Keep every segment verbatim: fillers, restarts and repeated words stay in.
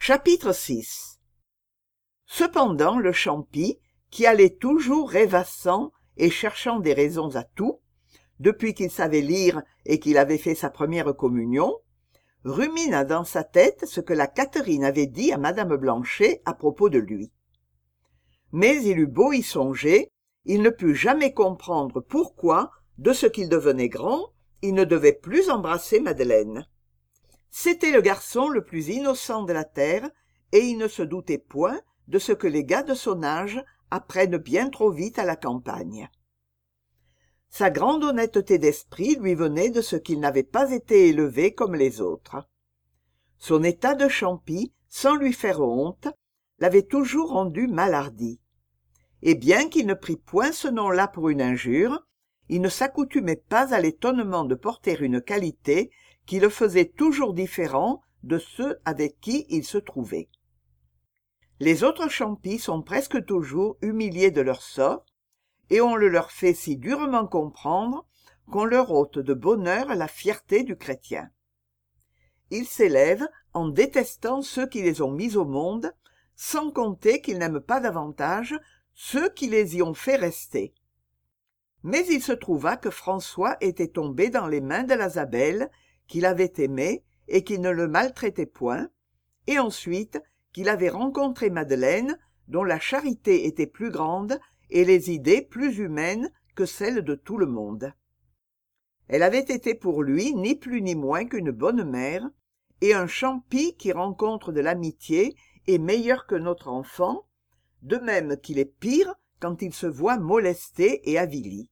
Chapitre six. Cependant le Champy, qui allait toujours rêvassant et cherchant des raisons à tout, depuis qu'il savait lire et qu'il avait fait sa première communion, rumina dans sa tête ce que la Catherine avait dit à madame Blanchet à propos de lui. Mais il eut beau y songer, il ne put jamais comprendre pourquoi, de ce qu'il devenait grand, il ne devait plus embrasser Madeleine. C'était le garçon le plus innocent de la terre, et il ne se doutait point de ce que les gars de son âge apprennent bien trop vite à la campagne. Sa grande honnêteté d'esprit lui venait de ce qu'il n'avait pas été élevé comme les autres. Son état de Champy, sans lui faire honte, l'avait toujours rendu mal hardi. Et bien qu'il ne prît point ce nom-là pour une injure, il ne s'accoutumait pas à l'étonnement de porter une qualité qui le faisait toujours différent de ceux avec qui il se trouvait. Les autres Champys sont presque toujours humiliés de leur sort, et on le leur fait si durement comprendre qu'on leur ôte de bonne heure la fierté du chrétien. Ils s'élèvent en détestant ceux qui les ont mis au monde, sans compter qu'ils n'aiment pas davantage ceux qui les y ont fait rester. Mais il se trouva que François était tombé dans les mains de la Zabel, qu'il avait aimée et qui ne le maltraitait point, et ensuite qu'il avait rencontré Madeleine, dont la charité était plus grande et les idées plus humaines que celles de tout le monde. Elle avait été pour lui ni plus ni moins qu'une bonne mère, et un Champy qui rencontre de l'amitié est meilleur que notre enfant, de même qu'il est pire quand il se voit molesté et avili.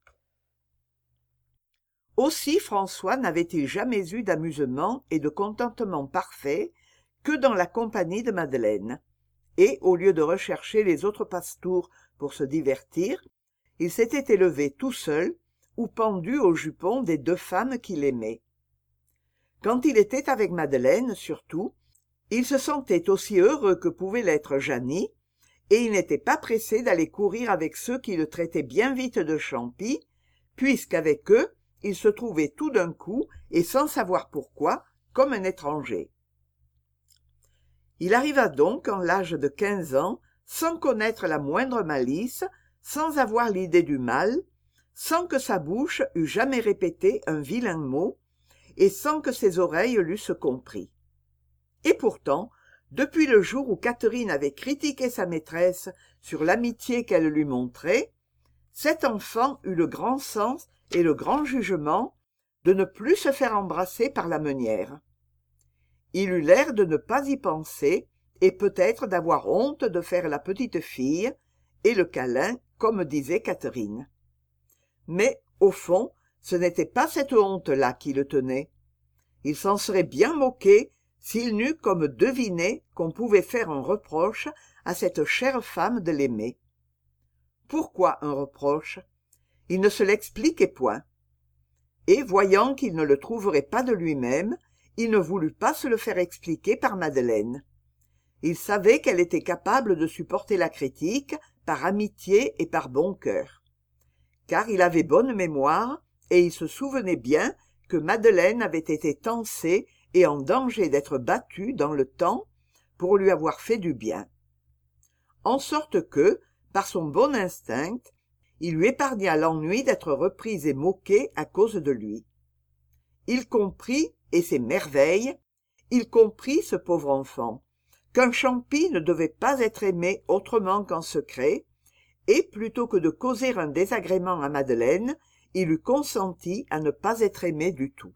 Aussi François n'avait-il jamais eu d'amusement et de contentement parfait que dans la compagnie de Madeleine, et au lieu de rechercher les autres passe-tours pour se divertir, il s'était élevé tout seul ou pendu au jupon des deux femmes qu'il aimait. Quand il était avec Madeleine, surtout, il se sentait aussi heureux que pouvait l'être Jeannie, et il n'était pas pressé d'aller courir avec ceux qui le traitaient bien vite de Champy, puisqu'avec eux, il se trouvait tout d'un coup, et sans savoir pourquoi, comme un étranger. Il arriva donc en l'âge de quinze ans, sans connaître la moindre malice, sans avoir l'idée du mal, sans que sa bouche eût jamais répété un vilain mot, et sans que ses oreilles l'eussent compris. Et pourtant, depuis le jour où Catherine avait critiqué sa maîtresse sur l'amitié qu'elle lui montrait, cet enfant eut le grand sens et le grand jugement de ne plus se faire embrasser par la meunière. Il eut l'air de ne pas y penser, et peut-être d'avoir honte de faire la petite fille, et le câlin, comme disait Catherine. Mais, au fond, ce n'était pas cette honte-là qui le tenait. Il s'en serait bien moqué s'il n'eût comme deviné qu'on pouvait faire un reproche à cette chère femme de l'aimer. Pourquoi un reproche? Il ne se l'expliquait point. Et, voyant qu'il ne le trouverait pas de lui-même, il ne voulut pas se le faire expliquer par Madeleine. Il savait qu'elle était capable de supporter la critique par amitié et par bon cœur. Car il avait bonne mémoire, et il se souvenait bien que Madeleine avait été tancée et en danger d'être battue dans le temps pour lui avoir fait du bien. En sorte que, par son bon instinct, il lui épargna l'ennui d'être repris et moqué à cause de lui. Il comprit, et c'est merveille, il comprit, ce pauvre enfant, qu'un Champy ne devait pas être aimé autrement qu'en secret, et plutôt que de causer un désagrément à Madeleine, il eût consenti à ne pas être aimé du tout.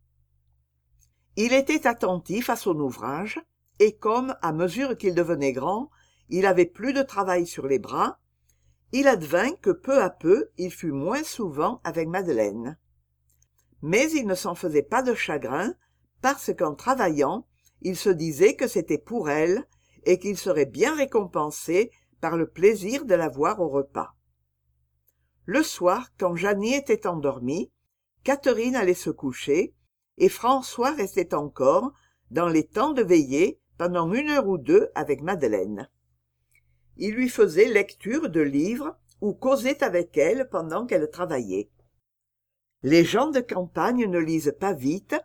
Il était attentif à son ouvrage, et comme, à mesure qu'il devenait grand, il avait plus de travail sur les bras, il advint que peu à peu il fut moins souvent avec Madeleine. Mais il ne s'en faisait pas de chagrin, parce qu'en travaillant, il se disait que c'était pour elle, et qu'il serait bien récompensé par le plaisir de la voir au repas. Le soir, quand Jeannie était endormie, Catherine allait se coucher, et François restait encore, dans les temps de veillée, pendant une heure ou deux avec Madeleine. Il lui faisait lecture de livres ou causait avec elle pendant qu'elle travaillait. Les gens de campagne ne lisent pas vite,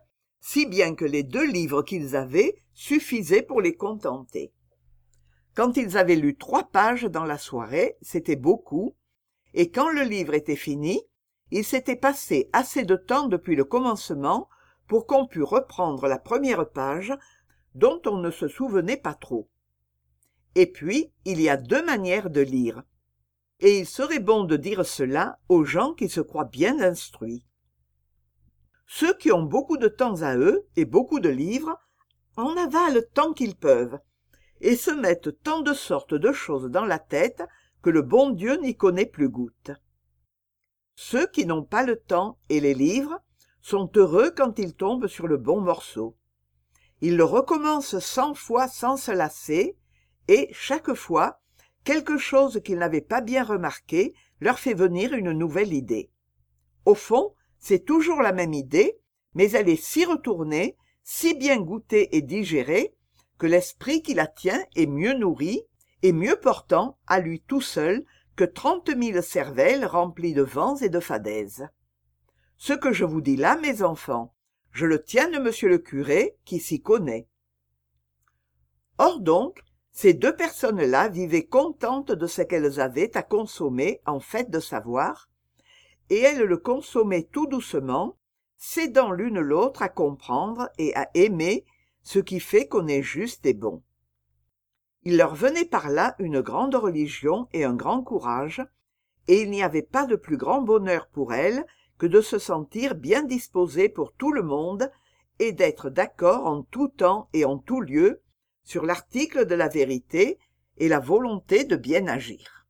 si bien que les deux livres qu'ils avaient suffisaient pour les contenter. Quand ils avaient lu trois pages dans la soirée, c'était beaucoup, et quand le livre était fini, il s'était passé assez de temps depuis le commencement pour qu'on pût reprendre la première page, dont on ne se souvenait pas trop. Et puis, il y a deux manières de lire, et il serait bon de dire cela aux gens qui se croient bien instruits. Ceux qui ont beaucoup de temps à eux et beaucoup de livres en avalent tant qu'ils peuvent, et se mettent tant de sortes de choses dans la tête que le bon Dieu n'y connaît plus goutte. Ceux qui n'ont pas le temps et les livres sont heureux quand ils tombent sur le bon morceau. Ils le recommencent cent fois sans se lasser, et, chaque fois, quelque chose qu'ils n'avaient pas bien remarqué leur fait venir une nouvelle idée. Au fond, c'est toujours la même idée, mais elle est si retournée, si bien goûtée et digérée, que l'esprit qui la tient est mieux nourri et mieux portant à lui tout seul que trente mille cervelles remplies de vents et de fadaises. Ce que je vous dis là, mes enfants, je le tiens de monsieur le curé, qui s'y connaît. Or donc, ces deux personnes-là vivaient contentes de ce qu'elles avaient à consommer en fait de savoir, et elles le consommaient tout doucement, s'aidant l'une l'autre à comprendre et à aimer ce qui fait qu'on est juste et bon. Il leur venait par là une grande religion et un grand courage, et il n'y avait pas de plus grand bonheur pour elles que de se sentir bien disposées pour tout le monde et d'être d'accord en tout temps et en tout lieu sur l'article de la vérité et la volonté de bien agir.